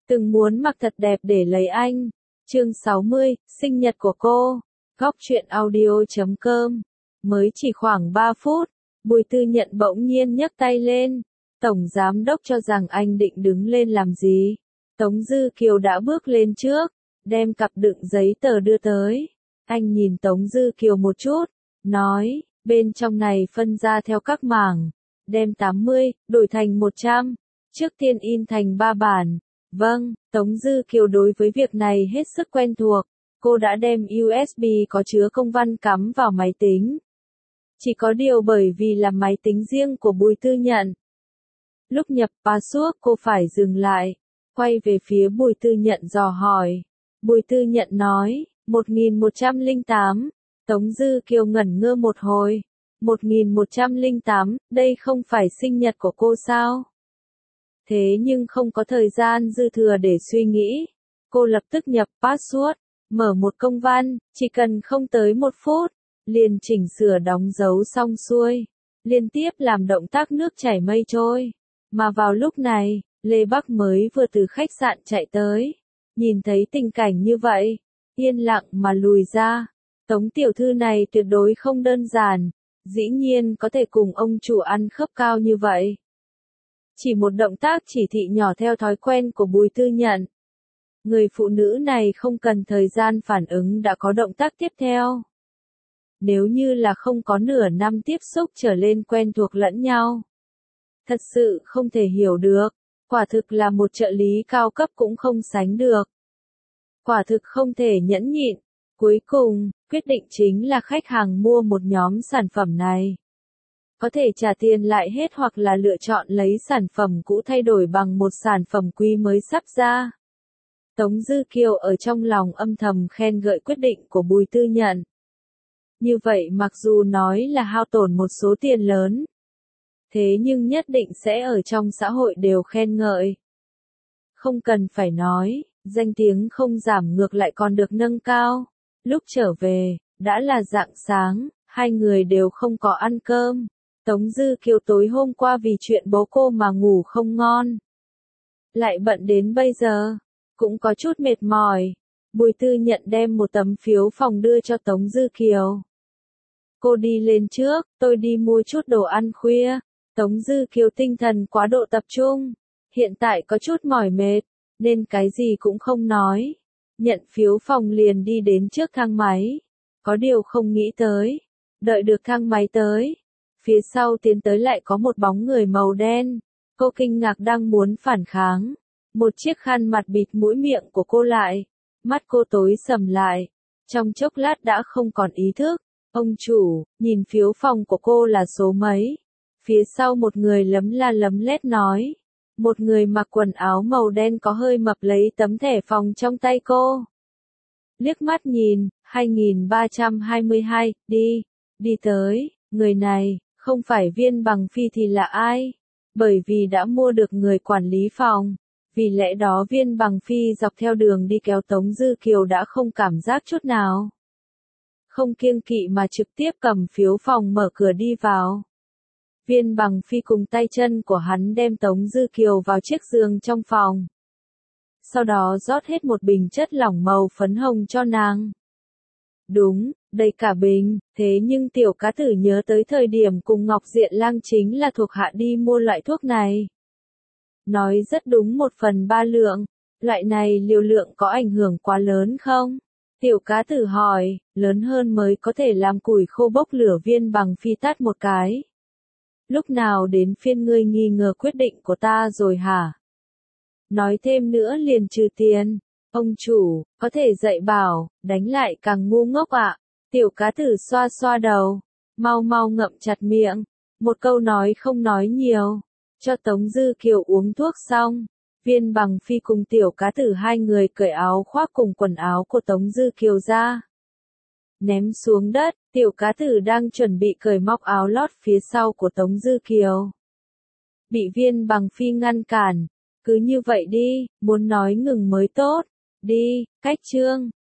Từng muốn mặc thật đẹp để lấy anh. Chương 60, sinh nhật của cô. Góc truyện audio.com. Mới chỉ khoảng 3 phút, Bùi Tư Nhận bỗng nhiên nhấc tay lên. Tổng giám đốc cho rằng anh định đứng lên làm gì? Tống Dư Kiều đã bước lên trước, đem cặp đựng giấy tờ đưa tới. Anh nhìn Tống Dư Kiều một chút, nói, bên trong này phân ra theo các mảng, đem 80, đổi thành 100, trước tiên in thành 3 bản. Vâng, Tống Dư Kiều đối với việc này hết sức quen thuộc, cô đã đem USB có chứa công văn cắm vào máy tính. Chỉ có điều bởi vì là máy tính riêng của Bùi Tư Nhận. Lúc nhập password cô phải dừng lại, quay về phía Bùi Tư Nhận dò hỏi. Bùi Tư Nhận nói, 1108, Tống Dư Kiều ngẩn ngơ một hồi. 1108, đây không phải sinh nhật của cô sao? Thế nhưng không có thời gian dư thừa để suy nghĩ. Cô lập tức nhập password, mở một công văn, chỉ cần không tới 1 phút, liền chỉnh sửa đóng dấu xong xuôi, liên tiếp làm động tác nước chảy mây trôi. Mà vào lúc này, Lê Bắc mới vừa từ khách sạn chạy tới, nhìn thấy tình cảnh như vậy, yên lặng mà lùi ra. Tống tiểu thư này tuyệt đối không đơn giản, dĩ nhiên có thể cùng ông chủ ăn khớp cao như vậy. Chỉ một động tác chỉ thị nhỏ theo thói quen của Bùi Tư Nhận. Người phụ nữ này không cần thời gian phản ứng đã có động tác tiếp theo. Nếu như là không có nửa năm tiếp xúc trở lên quen thuộc lẫn nhau. Thật sự không thể hiểu được, quả thực là một trợ lý cao cấp cũng không sánh được. Quả thực không thể nhẫn nhịn. Cuối cùng, quyết định chính là khách hàng mua một nhóm sản phẩm này. Có thể trả tiền lại hết hoặc là lựa chọn lấy sản phẩm cũ thay đổi bằng một sản phẩm quý mới sắp ra. Tống Dư Kiều ở trong lòng âm thầm khen ngợi quyết định của Bùi Tư Nhận. Như vậy mặc dù nói là hao tổn một số tiền lớn, thế nhưng nhất định sẽ ở trong xã hội đều khen ngợi. Không cần phải nói, danh tiếng không giảm ngược lại còn được nâng cao. Lúc trở về, đã là rạng sáng, hai người đều không có ăn cơm. Tống Dư Kiều tối hôm qua vì chuyện bố cô mà ngủ không ngon. Lại bận đến bây giờ, cũng có chút mệt mỏi. Bùi Tư Nhận đem một tấm phiếu phòng đưa cho Tống Dư Kiều. Cô đi lên trước, tôi đi mua chút đồ ăn khuya. Tống Dư Kiều tinh thần quá độ tập trung, hiện tại có chút mỏi mệt, nên cái gì cũng không nói. Nhận phiếu phòng liền đi đến trước thang máy. Có điều không nghĩ tới, đợi được thang máy tới, phía sau tiến tới lại có một bóng người màu đen. Cô kinh ngạc đang muốn phản kháng. Một chiếc khăn mặt bịt mũi miệng của cô lại. Mắt cô tối sầm lại. Trong chốc lát đã không còn ý thức. Ông chủ, nhìn phiếu phòng của cô là số mấy? Phía sau một người lấm la lấm lét nói. Một người mặc quần áo màu đen có hơi mập lấy tấm thẻ phòng trong tay cô. Liếc mắt nhìn, 2322, đi tới, người này, không phải Viên Bằng Phi thì là ai? Bởi vì đã mua được người quản lý phòng. Vì lẽ đó Viên Bằng Phi dọc theo đường đi kéo Tống Dư Kiều đã không cảm giác chút nào. Không kiêng kỵ mà trực tiếp cầm phiếu phòng mở cửa đi vào. Viên Bằng Phi cùng tay chân của hắn đem Tống Dư Kiều vào chiếc giường trong phòng. Sau đó rót hết một bình chất lỏng màu phấn hồng cho nàng. Đúng, đầy cả bình, thế nhưng tiểu cá tử nhớ tới thời điểm cùng Ngọc Diện Lang chính là thuộc hạ đi mua loại thuốc này. Nói rất đúng 1/3 lượng, loại này liều lượng có ảnh hưởng quá lớn không? Tiểu cá tử hỏi, lớn hơn mới có thể làm củi khô bốc lửa. Viên Bằng Phi tát một cái. Lúc nào đến phiên ngươi nghi ngờ quyết định của ta rồi hả? Nói thêm nữa liền trừ tiền. Ông chủ, có thể dạy bảo, đánh lại càng ngu ngốc ạ. Tiểu cá tử xoa xoa đầu. Mau mau ngậm chặt miệng. Một câu nói không nói nhiều. Cho Tống Dư Kiều uống thuốc xong. Viên Bằng Phi cùng tiểu cá tử hai người cởi áo khoác cùng quần áo của Tống Dư Kiều ra. Ném xuống đất, tiểu cá tử đang chuẩn bị cởi móc áo lót phía sau của Tống Dư Kiều. Bị Viên Bằng Phi ngăn cản. Cứ như vậy đi, muốn nói ngừng mới tốt. Đi, cách chương.